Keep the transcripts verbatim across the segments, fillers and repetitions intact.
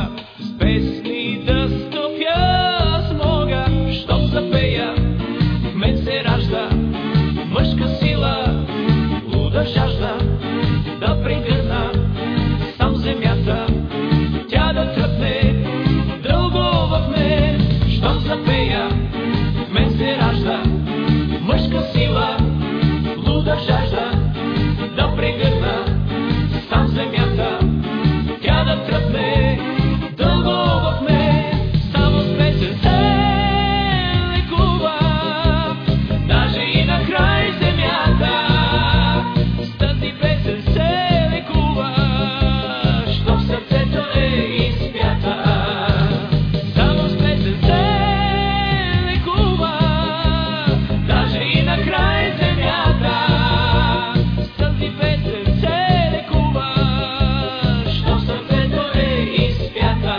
тревога, с песни да стопя аз мога, щом запея, в мен се ражда мъжка сила, луда жажда да прегърна сам земята, тя да тръпне дълго в мен, щом запея, в мен се ражда мъжка сила, луда жажда да прегърна сам земята, тя да тръпне дълго в мен, само с песен се лекува, даже и на край земята, с тази песен се лекува, що в сърцето е изпята, само с песен се лекува, даже и на край земята, с тази песен се лекува, що в сърцето е изпята.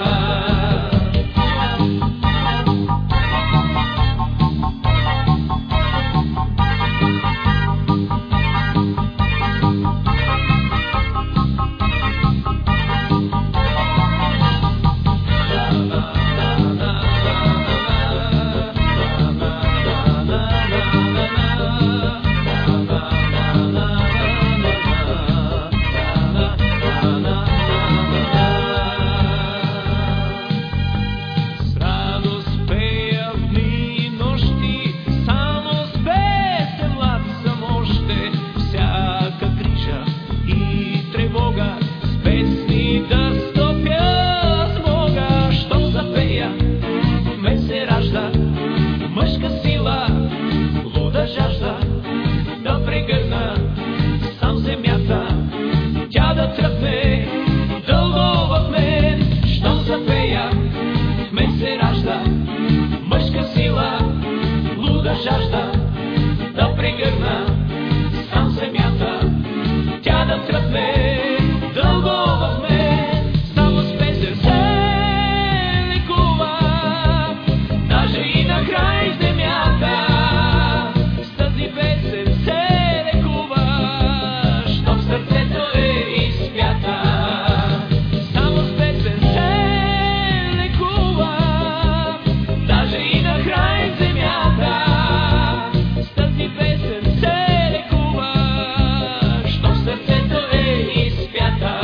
С радост пея в дни и нощи, само с песен млад съм още, всяка грижа и тревога, с песни да стопя аз мога, щом запея, в мен се ражда мъжка сила, луда жажда да прегърна сам земята, тя да тръпне дълго в мен, щом запея, в мен се ражда мъжка сила, луда жажда да прегърна сам земята, тя да тръпне дълго в мен, само с песен се лекува, даже и на край земята, с тази песен се лекува, що в сърцето е изпята, само с песен се лекува, даже и на край земята, с тази песен се лекува, що в сърцето е изпята.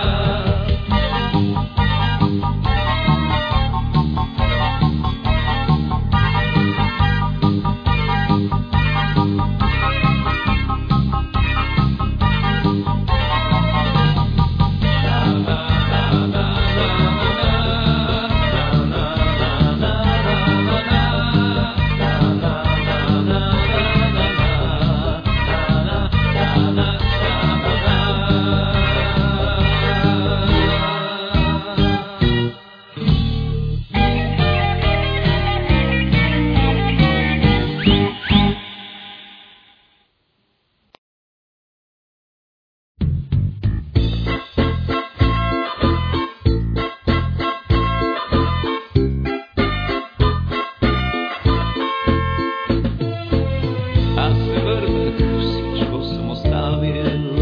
Аз се върнах, всичко съм оставил.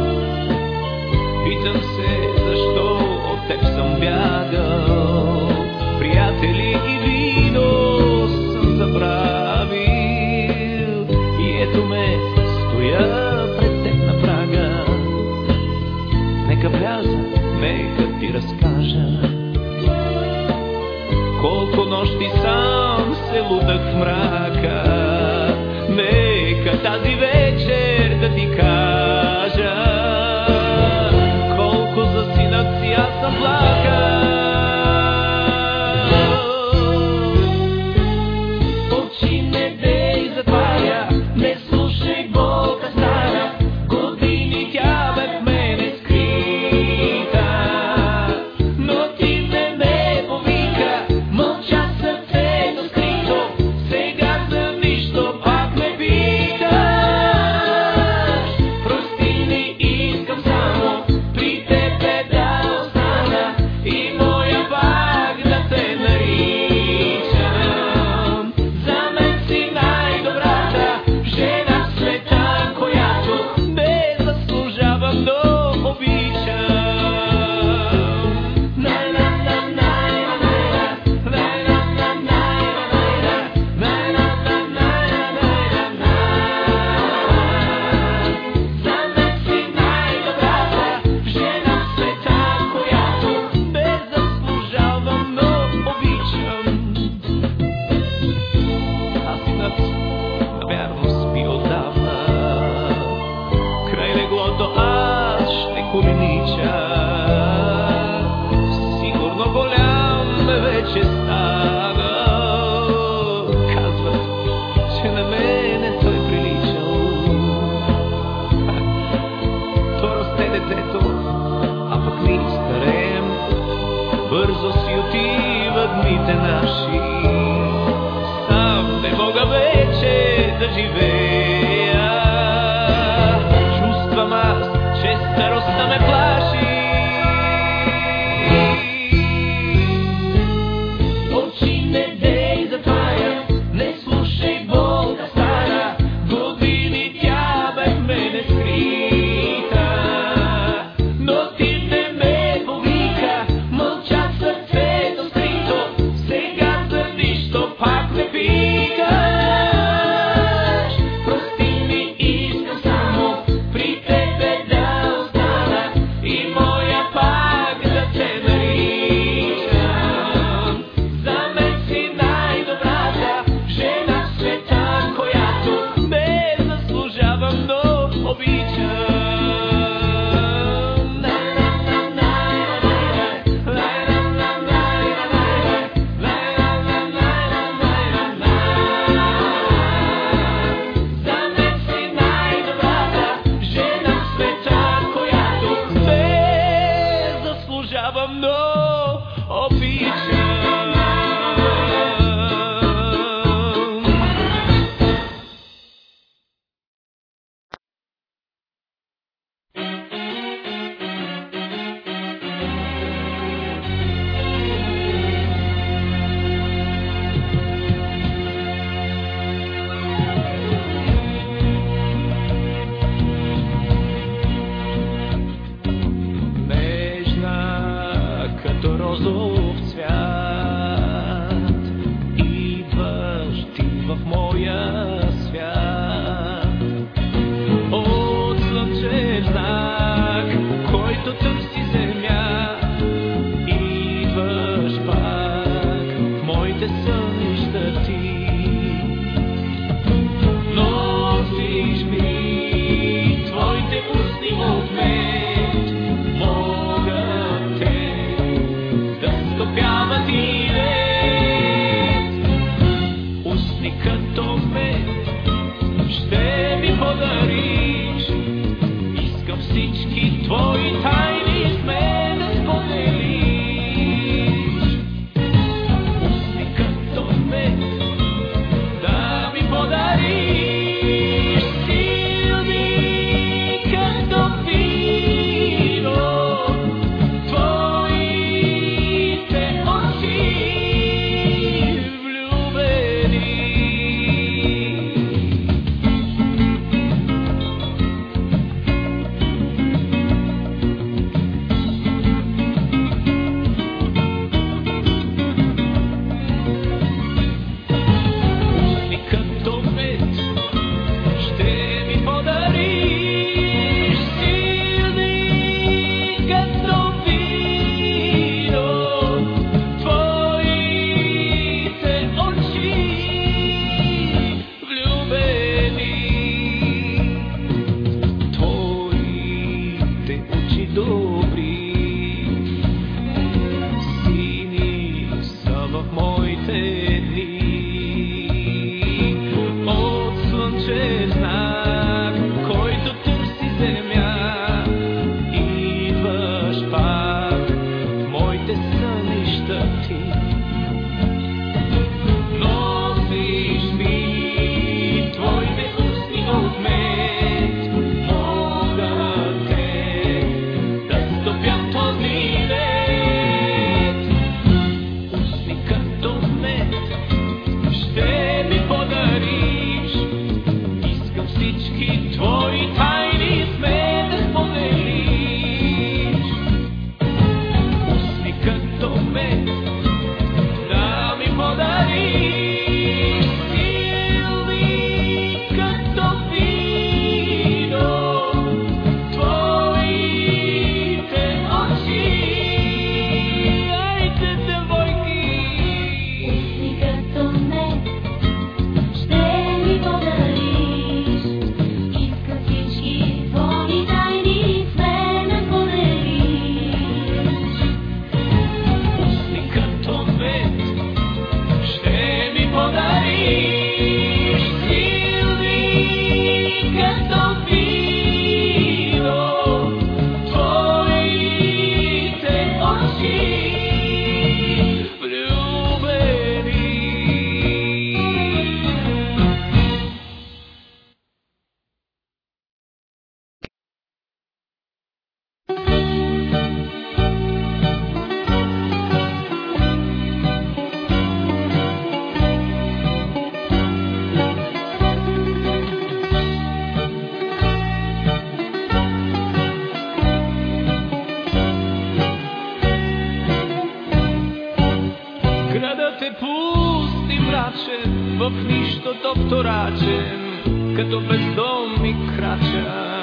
Питам се, защо от теб съм бягал. Приятели и вино съм забравил. И ето ме, стоя пред теб на прага. Нека вляза, нека ти разкажа колко нощи сам се лутах в мрака. Нека тази вечер да ти кажа колко за синът си аз съм плакал. Очи не дей затваря, не слушай болка стара, години тя бе в мене скрита, но ти не ме повика, мълча сърцето скрито, сега съм бързо си отиват дните наши. Сам не мога вече да живея. Чувствам аз, че старостта ме плаши. Очи не дей затваря, не слушай болка стара. Години тя бе в мене скрита, но ти не ме повика. Мълча сърцето скрито, сега за нищо пак не викаш. Прости ми, искам само при тебе да остана и моя пак да те наричам. За мен си най-добрата жена в света, която не заслужавам, но обичам. За мен си най-добрата жена в света, която не заслужавам, но обичам. Нежна като розов цвят, идваш ти в моя свят. От слънчев знак, който търси земя, идваш пак в моите сънища ти. Носиш ми твоите устни от мед, могат те да стопяват и лед. Устни като мед ще ми подариш, искам всички твои тайни с мен да споделиш. Устни като мед да ми подариш, силни като вино, твоите очи влюбени. Устни като мед ще ми подариш, силни като вино, твоите очи влюбени. Твоите очи добри, сини са в моите дни. От слънчев знак, който търси земя, идваш пак в моите сънища ти. Носиш ми твоите устни от мед, могат те да стопят този лед. Устни като мед ще ми подариш, искам всички твои тайни с мен да споделиш. Устни като те пусти мрачен, в нищото вторачен, като бездомник крача.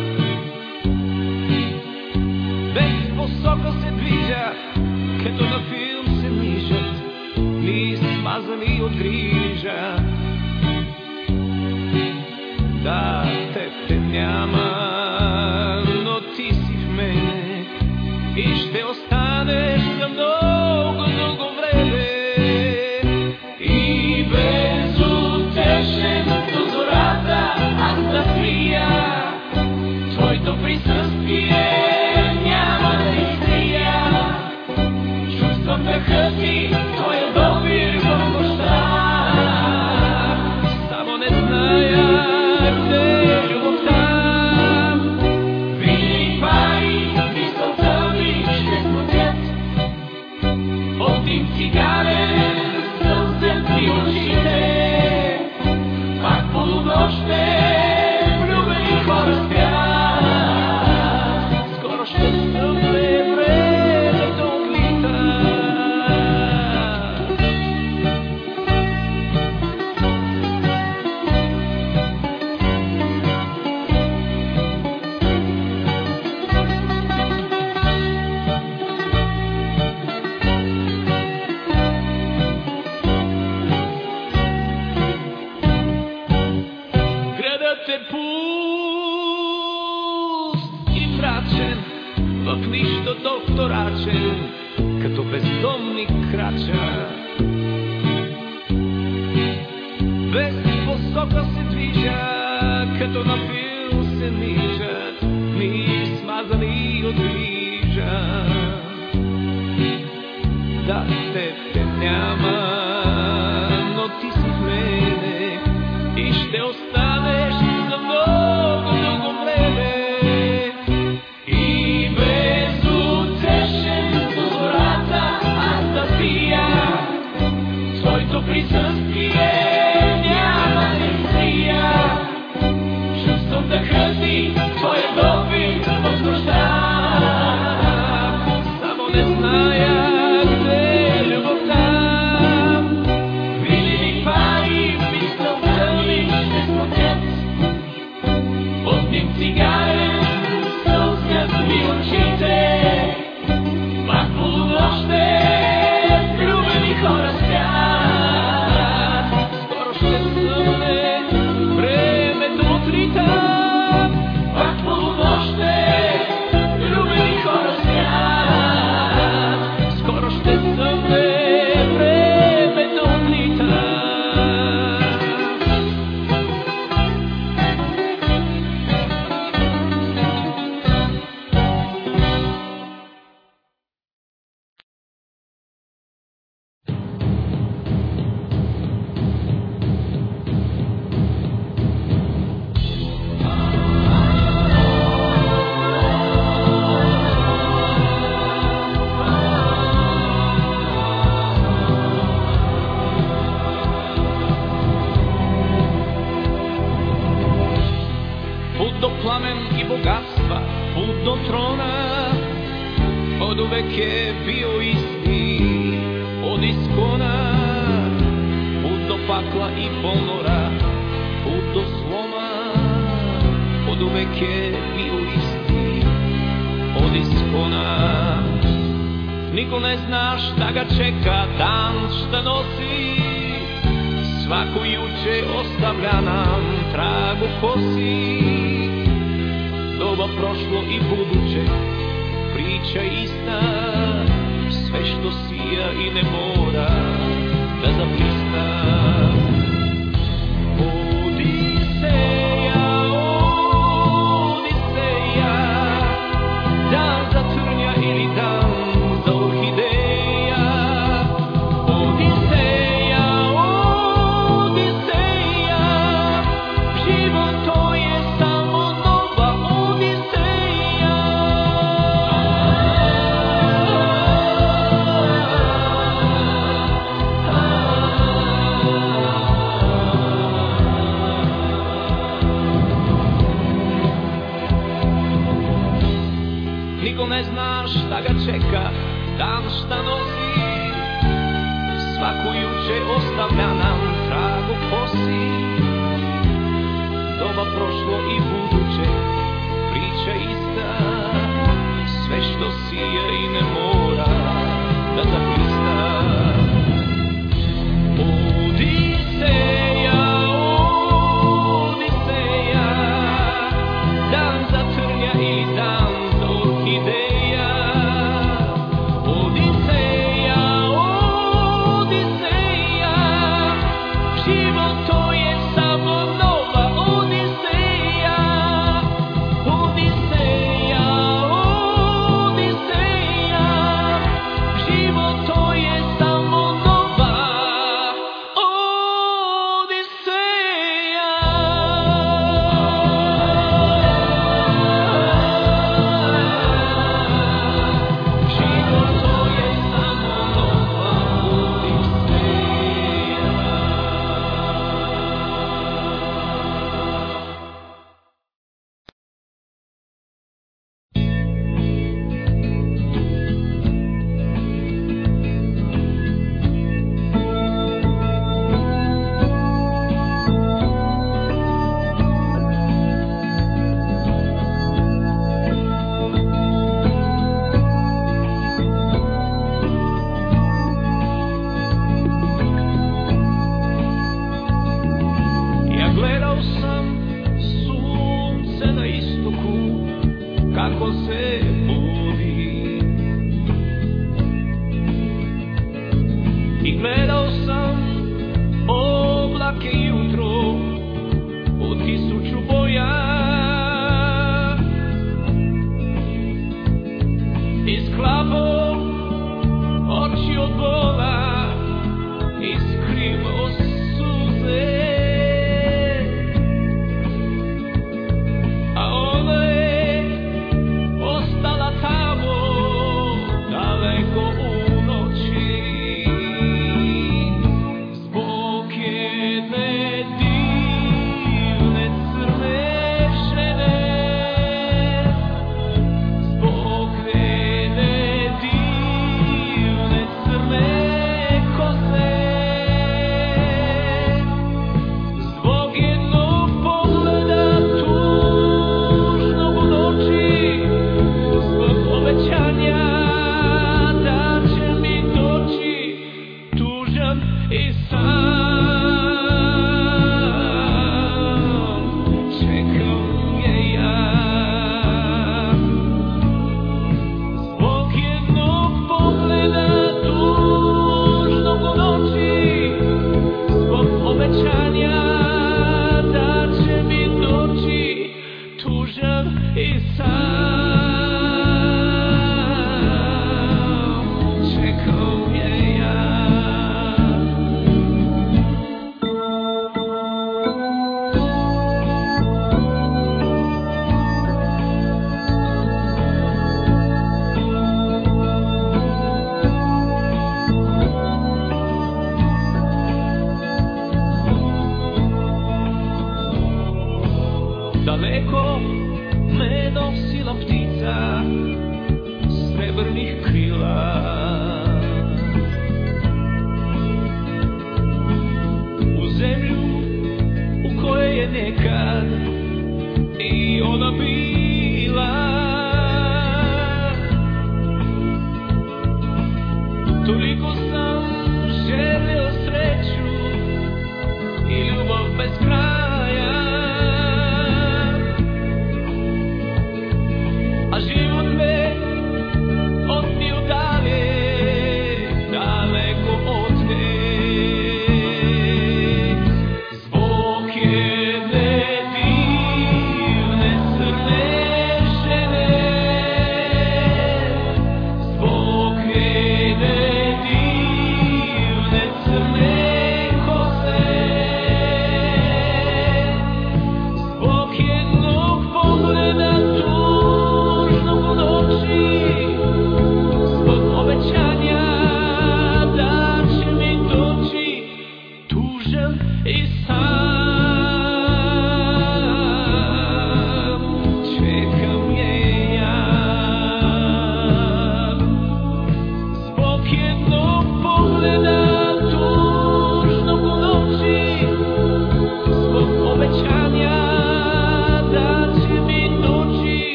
Без посока се движа, като на филм се нижат, ми смазани от грижа. Да, теб те няма, но ти си в мене и ще останеш за много, много време. И безутешен до зората аз да крия твоето присъствие, няма да изтрия. Чувствам дъха ти, твоя допир в нощта, само не зная къде е любовта. Вили пари, мисълта ми ще смутят, от дим цигарен сълзят ми очите. Пак полунощен влюбени хора спят, скоро ще стъмне времето отлита. Градът е пуст и мрачен, в нищото вторачен, като бездомник крача. Без посока се движа, като на фил се нижат, ми смазани от грижа. Да, теб те няма, но ти си в мене и ще останеш за много, много време. И безутешен до зората аз да пия твоето присъствие, няма да изтрия. Чувствам дъха ти, твоя допир в нощта, само не зная къде е любовта. Вили пари, мисълта ми ще смутят, от дим цигарен сълзят ми очите. Пак полунощен влюбени хора спят, скоро ще съмне времето отлита. Пак полунощен влюбени хора спят, скоро ще съмне времето отлита. Пут до пламен и богатства, пут до трона, od uvek je bio isti, od iskona. Put do pakla i ponora, put do sloma, od uvek je bio isti, od iskona. Niko ne zna šta ga čeka, dan šta nosi, svako juče ostavlja nam trag u kosi. Doba prošlo i buduće, priča ista, sve što sija i ne mora da zablista. Odiseja, Odiseja, dan za trnja ili dan za orhideja. Odiseja, Odiseja, život to je samo nova Odiseja. Niko ne zna šta ga čeka, dan šta nosi, svako priče ostavlja nam trag u kosi. Doba prošlo i buduće, priča ista. Sve što sije i ne mora da zablista. Odiseja, Odiseja, dan za trnja ili dan za orhideja. Odiseja, Odiseja, život to je samo nova Odiseja. Odiseja, Odiseja, život to je samo nova Odiseja. Život to je samo nova Ja gledao sam sunce na istoku kako se budi i gledao sam oblake jutro u tisuću boja. Isklapao oči od bola, iskrivao suze. A ona je ostala tamo, daleko u noći. Zbog jedne divne crne žene, zbog njene divne crne kose, zbog jednog pogleda tužnog u noći, zbog obećanja da će mi doći tužan i sam. Čekam je ja zbog jednog pogleda tužnog u noći, zbog obećanja da će mi doći tužan i sam. Čekam je ja. Daleko me nosila ptica srebrnih krila. U zemlju u kojoj je nekad i ona bila. Toliko sam želio sreću i ljubav bez kraja. A život me odnio dalje, daleko od nje. Zbog jedne divne crne žene, zbog njene divne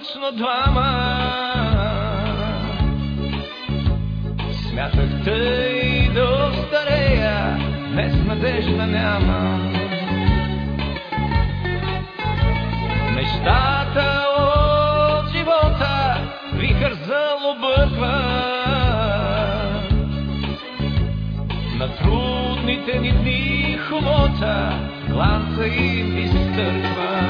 млъчно двама. Смятах тъй да остарея, без надежда нямам. Нещата от живота вихър залобърква. На трудните ни дни хомота гланца им изтърква.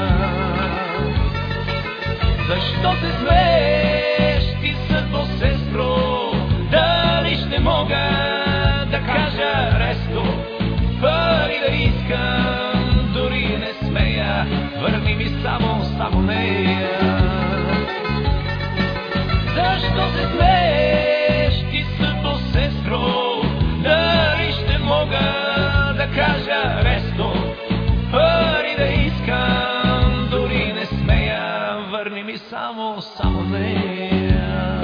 Защо се смееш ти, съдбо сестро? Дали ще мога да кажа ресто? Пари да искам, дори не смея, върни ми само, само нея. Защо се смееш ти, съдбо сестро? Дали ще мога да кажа ресто? Пари да искам, дори не смея, върни ми само, само нея.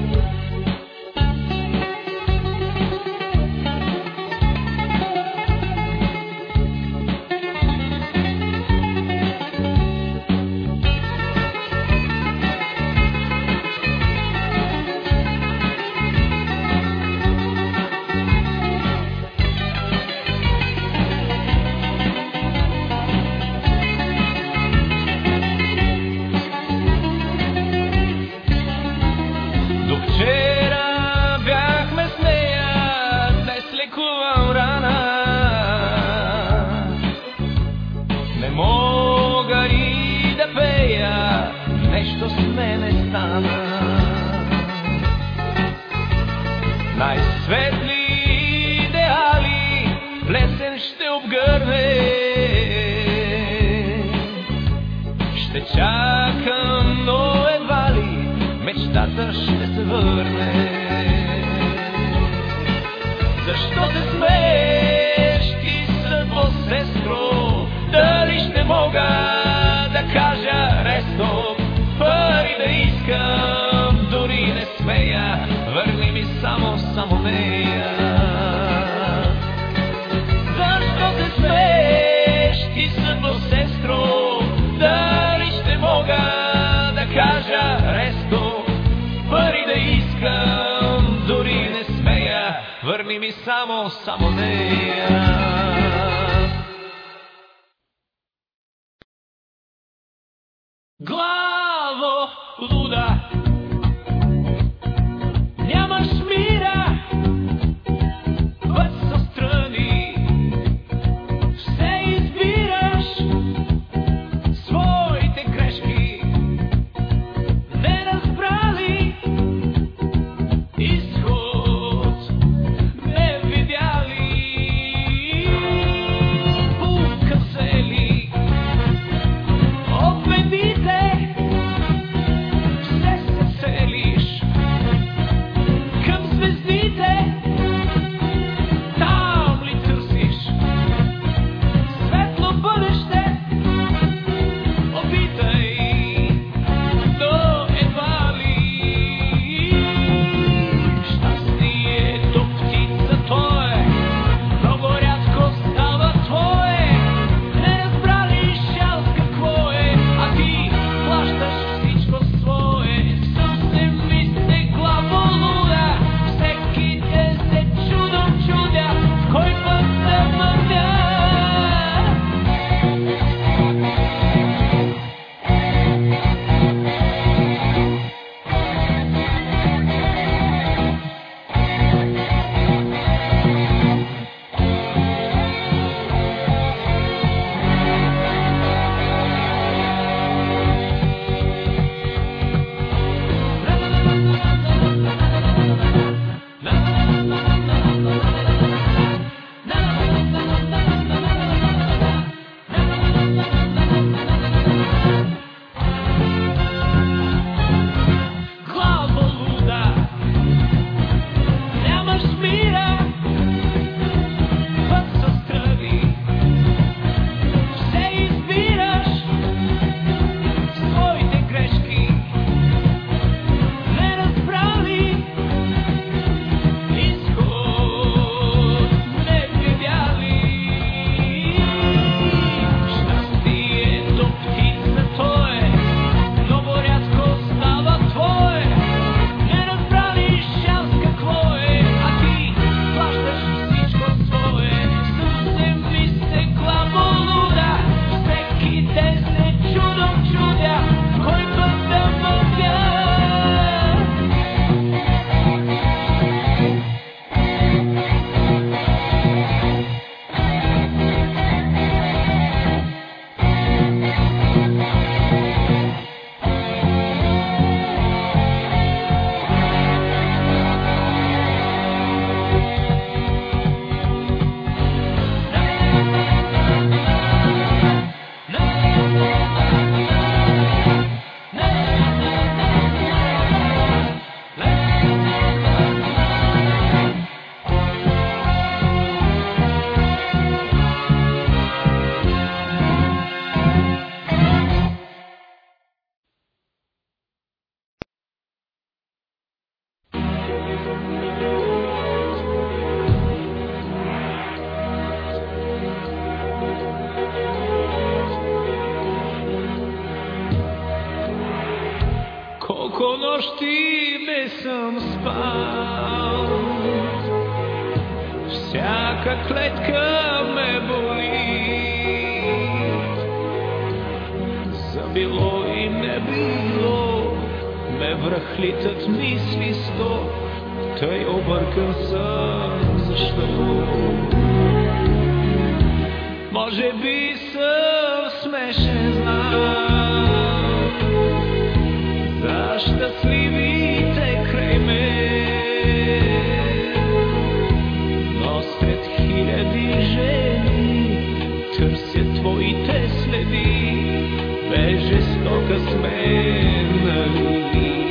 Най-светли идеали плесен ще обгърне. Ще чакам, но едва ли мечтата ще се върне. Защо се смееш ти, съдбо сестро? Дали ще мога да кажа ресто? Пари да искам, дори не смея, върни ми само, само нея. Защо се смееш ти, съдбо сестро? Дали ще мога да кажа ресто? Пари да искам, дори не смея, върни ми само, само нея. Главо луда, нямаш мира, път са страни, все избираш своите грешки, не разбрали изход, не видяли пука взели от медите. нощи не съм спал, всяка клетка ме боли. За било и не било ме връхлитат мисли сто, тъй объркан съм, защо? Може би съм смешен, знам, за щастливите край мен, но сред хиляди жени търся твоите следи, бе жестока смена ли?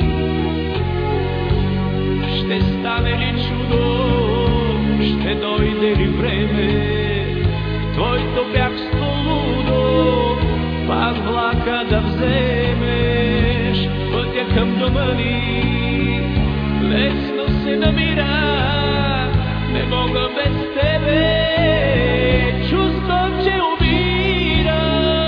Ще стане ли чудо, ще дойде ли време, твоето бягство лудо, пак влака да вземеш, пътя към дома ни лесно се намира, не мога без тебе, чувствам, че умира.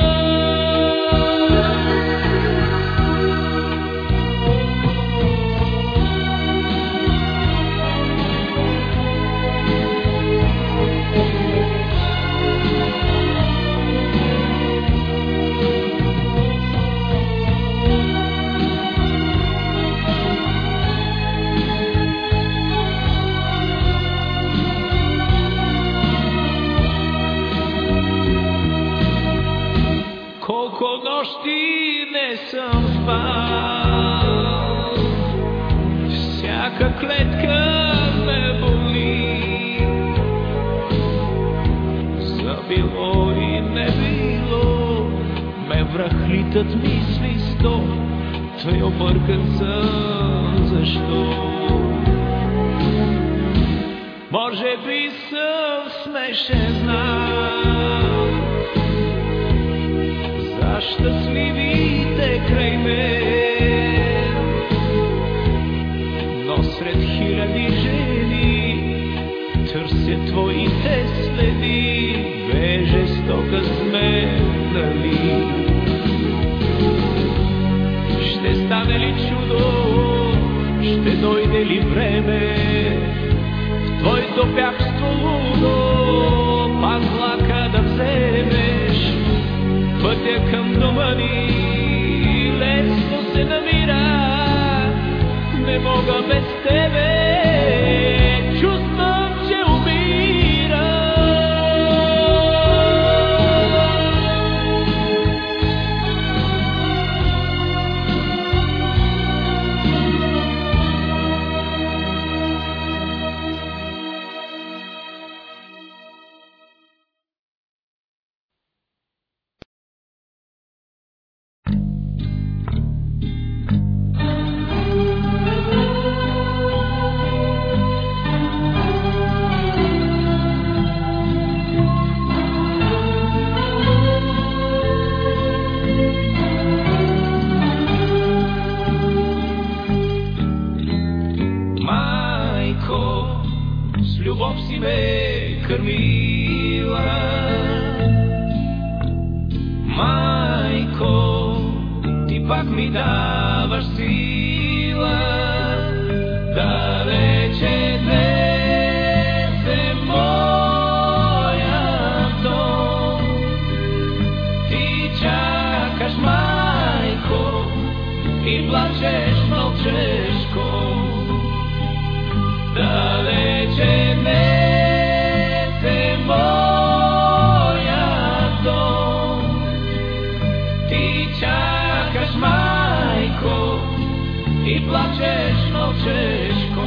Колко нощи не съм спал, всяка клетка ме боли. За било и не било ме връхлитат мисли сто, тъй объркан съм, защо? Може би съм смешен, знам, за щастливите край мен, но сред хиляди жени търся твоите следи, бе жестока смена ли? Ще стане ли чудо, ще дойде ли време, в твоето бягство лудо, пак влака да вземеш, пътя към дома ни лесно се намира, не мога без тебе, чувствам, че умира. Любов си ме кърмила, майко, ти пак ми даваш сила, далече днес е моя дом, ти чакаш, майко, и плачеш мълчешко, далече днес е моя дом, ти чакаш, майко, и плачеш мълчешко.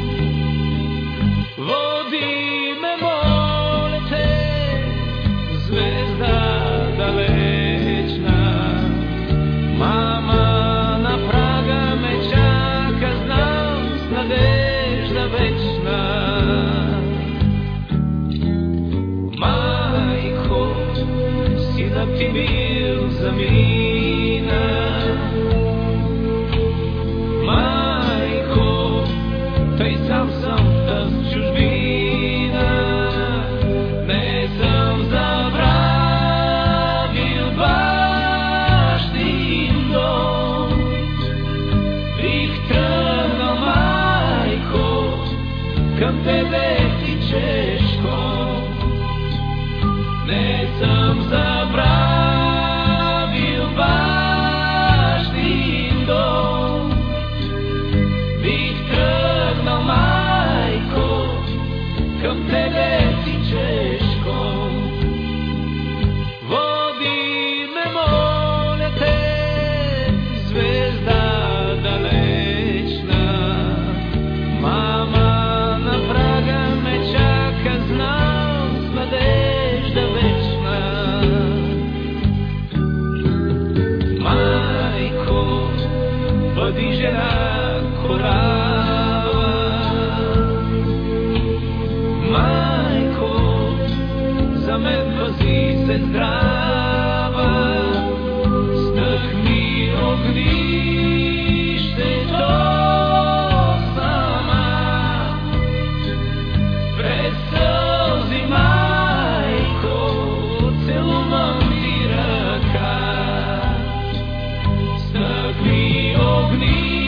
Води ме, моля те, звезда далечна, мама на прага ме чака, знам, с надежда вечна. Майко, синът ти бил замина, майко, тъй сам съм в чужбина, не съм забравил бащин дом, бих tebe ti češko. Vodi me, molim te, zvezda dalečna. Mama na praga me čaka, znam, nadežda večna. Majko, podižena korava. Majko, za me pazi se zdrava. Strhni ognište to sama. Pred solzi, majko, celumam ti raka. Strhni ognište